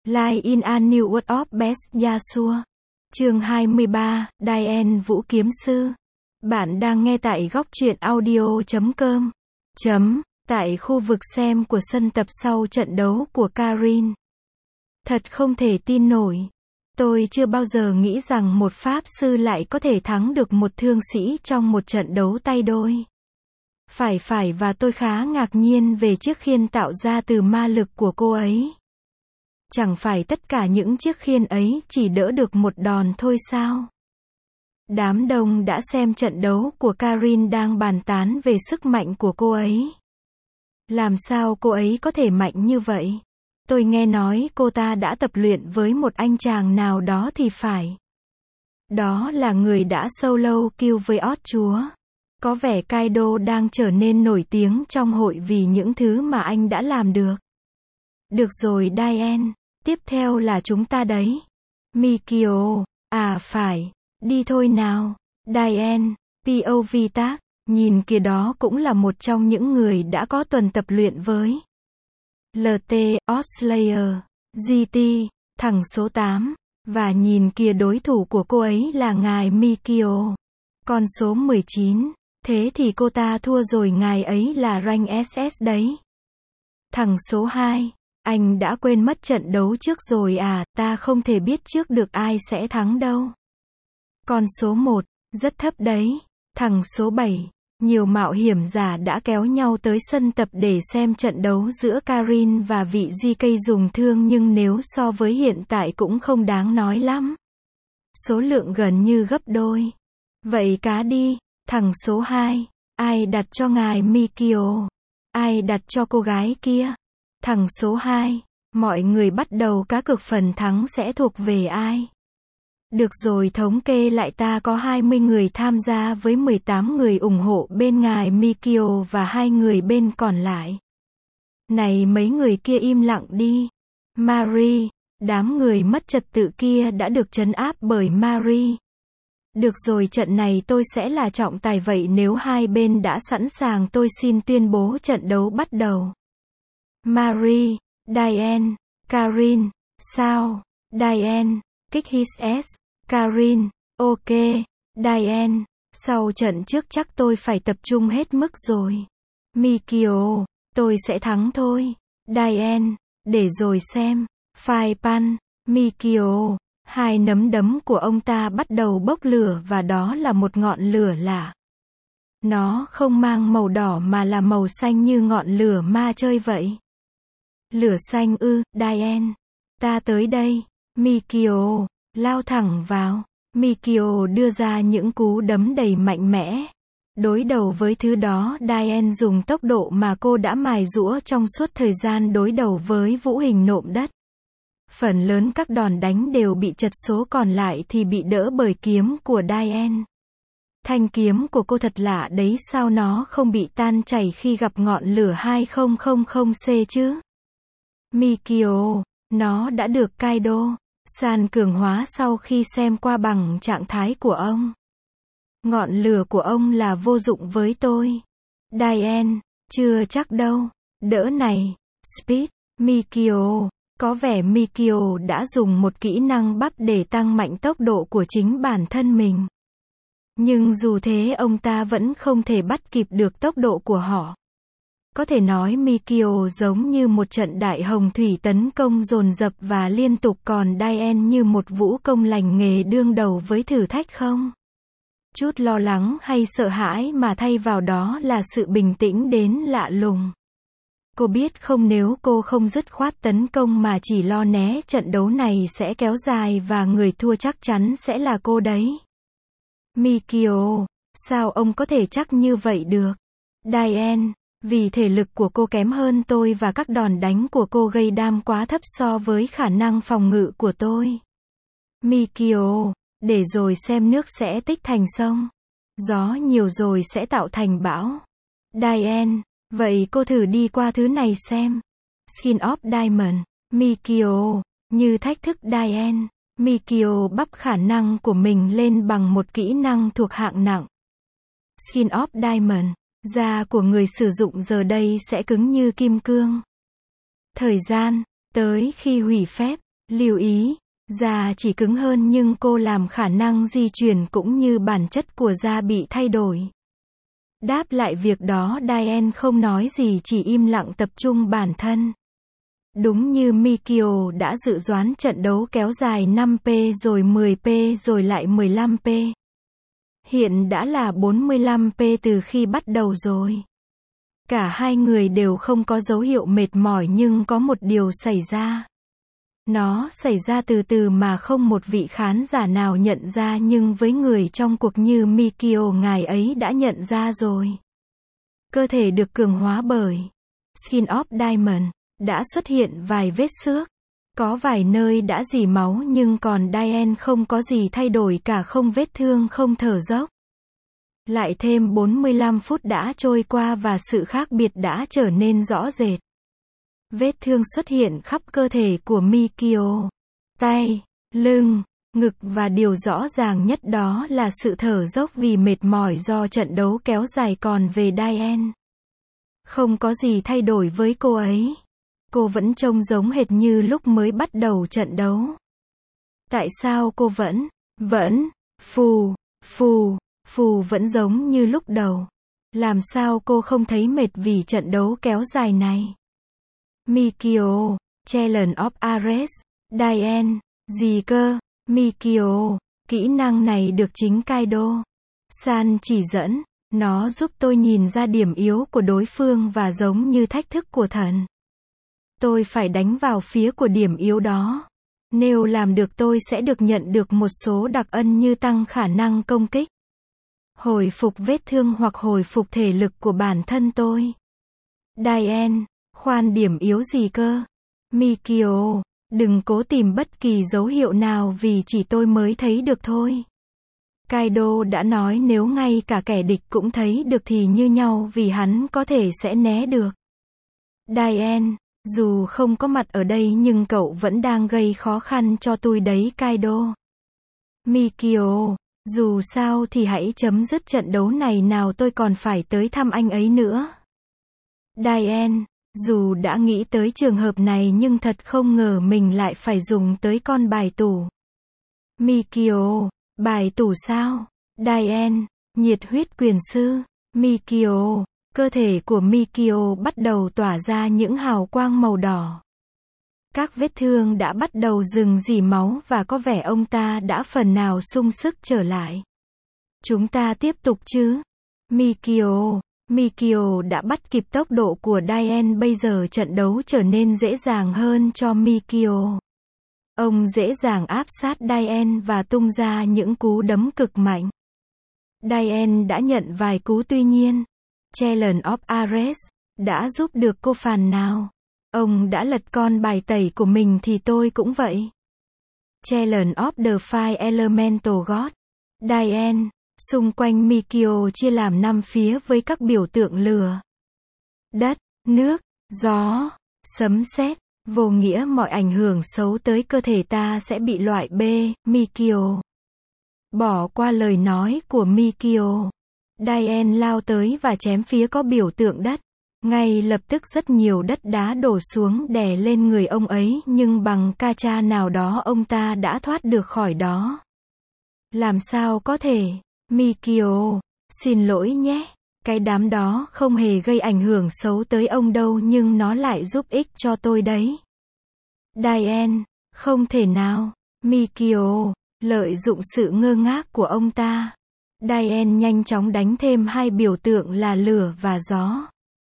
Line in a New World of Best Yasuo. Chương 23, Diane Vũ Kiếm Sư. Bạn đang nghe tại góc truyện audio.com. Tại khu vực xem của sân tập sau trận đấu của Karin. Thật không thể tin nổi. Tôi chưa bao giờ nghĩ rằng một pháp sư lại có thể thắng được một thương sĩ trong một trận đấu tay đôi. Phải và tôi khá ngạc nhiên về chiếc khiên tạo ra từ ma lực của cô ấy. Chẳng phải tất cả những chiếc khiên ấy chỉ đỡ được một đòn thôi sao? Đám đông đã xem trận đấu của Karin đang bàn tán về sức mạnh của cô ấy. Làm sao cô ấy có thể mạnh như vậy? Tôi nghe nói cô ta đã tập luyện với một anh chàng nào đó thì phải. Đó là người đã solo kill với Ốt Chúa. Có vẻ Kaido đang trở nên nổi tiếng trong hội vì những thứ mà anh đã làm được. Được rồi Diane, tiếp theo là chúng ta đấy. Mikio, phải, đi thôi nào. Diane, POV tác, nhìn kìa đó cũng là một trong những người đã có tuần tập luyện với LT, Outslayer, GT, thằng số 8, và nhìn kìa đối thủ của cô ấy là ngài Mikio, con số 19, thế thì cô ta thua rồi, ngài ấy là rank SS đấy. Thằng số 2, anh đã quên mất trận đấu trước rồi à, ta không thể biết trước được ai sẽ thắng đâu. Con số 1, rất thấp đấy. Thằng số 7, nhiều mạo hiểm giả đã kéo nhau tới sân tập để xem trận đấu giữa Karin và vị GK dùng thương, nhưng nếu so với hiện tại cũng không đáng nói lắm. Số lượng gần như gấp đôi. Vậy cá đi. Thằng số 2, ai đặt cho ngài Mikio? Ai đặt cho cô gái kia? Thằng số 2, mọi người bắt đầu cá cược phần thắng sẽ thuộc về ai? Được rồi, thống kê lại, ta có 20 người tham gia với 18 người ủng hộ bên ngài Mikio và 2 người bên còn lại. Này mấy người kia im lặng đi. Marie, đám người mất trật tự kia đã được trấn áp bởi Marie. Được rồi, trận này tôi sẽ là trọng tài, vậy nếu hai bên đã sẵn sàng tôi xin tuyên bố trận đấu bắt đầu. Marie, Diane, Karin, sao? Diane, kích his S, Karin, ok, Diane, sau trận trước chắc tôi phải tập trung hết mức rồi. Mikio, tôi sẽ thắng thôi. Diane, để rồi xem. Phai Pan, Mikio, hai nấm đấm của ông ta bắt đầu bốc lửa và đó là một ngọn lửa lạ. Nó không mang màu đỏ mà là màu xanh như ngọn lửa ma chơi vậy. Lửa xanh ư? Diane, ta tới đây. Mikio, lao thẳng vào. Mikio đưa ra những cú đấm đầy mạnh mẽ. Đối đầu với thứ đó, Diane dùng tốc độ mà cô đã mài giũa trong suốt thời gian đối đầu với vũ hình nộm đất. Phần lớn các đòn đánh đều bị trật, số còn lại thì bị đỡ bởi kiếm của Diane. Thanh kiếm của cô thật lạ đấy, sao nó không bị tan chảy khi gặp ngọn lửa 2000C chứ? Mikio, nó đã được Kaido san cường hóa sau khi xem qua bằng trạng thái của ông. Ngọn lửa của ông là vô dụng với tôi. Diane, chưa chắc đâu. Đỡ này. Speed, Mikio. Có vẻ Mikio đã dùng một kỹ năng bắp để tăng mạnh tốc độ của chính bản thân mình. Nhưng dù thế ông ta vẫn không thể bắt kịp được tốc độ của họ. Có thể nói Mikio giống như một trận đại hồng thủy tấn công dồn dập và liên tục, còn Diane như một vũ công lành nghề đương đầu với thử thách không chút lo lắng hay sợ hãi mà thay vào đó là sự bình tĩnh đến lạ lùng. Cô biết không, nếu cô không dứt khoát tấn công mà chỉ lo né, trận đấu này sẽ kéo dài và người thua chắc chắn sẽ là cô đấy. Mikio, sao ông có thể chắc như vậy được? Diane, vì thể lực của cô kém hơn tôi và các đòn đánh của cô gây đam quá thấp so với khả năng phòng ngự của tôi. Mikio, để rồi xem, nước sẽ tích thành sông. Gió nhiều rồi sẽ tạo thành bão. Diane, vậy cô thử đi qua thứ này xem. Skin of Diamond, Mikio, như thách thức Diane. Mikio bắp khả năng của mình lên bằng một kỹ năng thuộc hạng nặng. Skin of Diamond, da của người sử dụng giờ đây sẽ cứng như kim cương. Thời gian, tới khi hủy phép. Lưu ý, da chỉ cứng hơn nhưng cô làm khả năng di chuyển cũng như bản chất của da bị thay đổi. Đáp lại việc đó, Diane không nói gì, chỉ im lặng tập trung bản thân. Đúng như Mikio đã dự đoán, trận đấu kéo dài 5p rồi 10p rồi lại 15p. Hiện đã là 45p từ khi bắt đầu rồi. Cả hai người đều không có dấu hiệu mệt mỏi, nhưng có một điều xảy ra. Nó xảy ra từ từ mà không một vị khán giả nào nhận ra, nhưng với người trong cuộc như Mikio, ngài ấy đã nhận ra rồi. Cơ thể được cường hóa bởi Skin of Diamond đã xuất hiện vài vết xước. Có vài nơi đã rỉ máu, nhưng còn Diane không có gì thay đổi cả, không vết thương, không thở dốc. Lại thêm 45 phút đã trôi qua và sự khác biệt đã trở nên rõ rệt. Vết thương xuất hiện khắp cơ thể của Mikio. Tay, lưng, ngực, và điều rõ ràng nhất đó là sự thở dốc vì mệt mỏi do trận đấu kéo dài. Còn về Diane, không có gì thay đổi với cô ấy. Cô vẫn trông giống hệt như lúc mới bắt đầu trận đấu. Tại sao cô vẫn phù vẫn giống như lúc đầu? Làm sao cô không thấy mệt vì trận đấu kéo dài này? Mikio, Challenge of Ares. Diane, gì cơ? Mikio, kỹ năng này được chính Kaido-san chỉ dẫn. Nó giúp tôi nhìn ra điểm yếu của đối phương và giống như thách thức của thần. Tôi phải đánh vào phía của điểm yếu đó. Nếu làm được, tôi sẽ được nhận được một số đặc ân như tăng khả năng công kích, hồi phục vết thương hoặc hồi phục thể lực của bản thân tôi. Diane, khoan, điểm yếu gì cơ? Mikio, đừng cố tìm bất kỳ dấu hiệu nào vì chỉ tôi mới thấy được thôi. Kaido đã nói nếu ngay cả kẻ địch cũng thấy được thì như nhau, vì hắn có thể sẽ né được. Diane, dù không có mặt ở đây nhưng cậu vẫn đang gây khó khăn cho tôi đấy Kaido. Mikio, dù sao thì hãy chấm dứt trận đấu này nào, tôi còn phải tới thăm anh ấy nữa. Diane, dù đã nghĩ tới trường hợp này nhưng thật không ngờ mình lại phải dùng tới con bài tủ. Mikio, bài tủ sao? Diane, nhiệt huyết quyền sư. Mikio, cơ thể của Mikio bắt đầu tỏa ra những hào quang màu đỏ. Các vết thương đã bắt đầu dừng rỉ máu và có vẻ ông ta đã phần nào sung sức trở lại. Chúng ta tiếp tục chứ? Mikio đã bắt kịp tốc độ của Diane, bây giờ trận đấu trở nên dễ dàng hơn cho Mikio. Ông dễ dàng áp sát Diane và tung ra những cú đấm cực mạnh. Diane đã nhận vài cú, tuy nhiên Challenge of Ares đã giúp được cô phần nào. Ông đã lật con bài tẩy của mình thì tôi cũng vậy. Challenge of the Five Elemental God. Diane, xung quanh Mikio chia làm 5 phía với các biểu tượng lửa, đất, nước, gió, sấm sét. Vô nghĩa mọi ảnh hưởng xấu tới cơ thể ta sẽ bị loại B. Mikio bỏ qua lời nói của Mikio. Diane lao tới và chém phía có biểu tượng đất. Ngay lập tức rất nhiều đất đá đổ xuống đè lên người ông ấy, nhưng bằng kacha nào đó ông ta đã thoát được khỏi đó. Làm sao có thể? Mikio, xin lỗi nhé. Cái đám đó không hề gây ảnh hưởng xấu tới ông đâu, nhưng nó lại giúp ích cho tôi đấy. Diane, không thể nào. Mikio, lợi dụng sự ngơ ngác của ông ta. Diane nhanh chóng đánh thêm 2 biểu tượng là lửa và gió.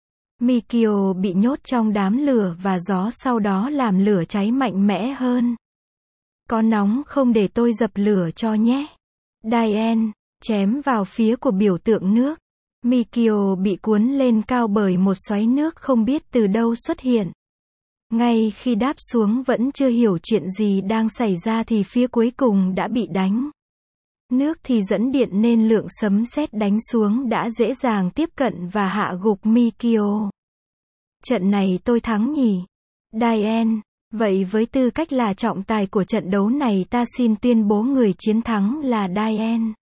Mikio bị nhốt trong đám lửa và gió, sau đó làm lửa cháy mạnh mẽ hơn. Có nóng không, để tôi dập lửa cho nhé. Diane, chém vào phía của biểu tượng nước. Mikio bị cuốn lên cao bởi một xoáy nước không biết từ đâu xuất hiện. Ngay khi đáp xuống vẫn chưa hiểu chuyện gì đang xảy ra thì phía cuối cùng đã bị đánh. Nước thì dẫn điện nên lượng sấm sét đánh xuống đã dễ dàng tiếp cận và hạ gục Mikio. Trận này tôi thắng nhỉ? Diane, vậy với tư cách là trọng tài của trận đấu này, ta xin tuyên bố người chiến thắng là Diane.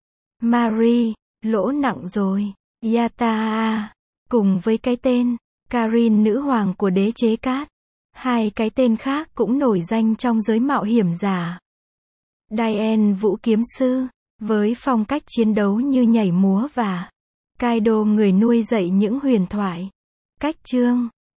Marie, lỗ nặng rồi. Yataa, cùng với cái tên Karin, nữ hoàng của đế chế cát. Hai cái tên khác cũng nổi danh trong giới mạo hiểm giả. Diane Vũ Kiếm Sư, với phong cách chiến đấu như nhảy múa và Kaido người nuôi dạy những huyền thoại. Cách chương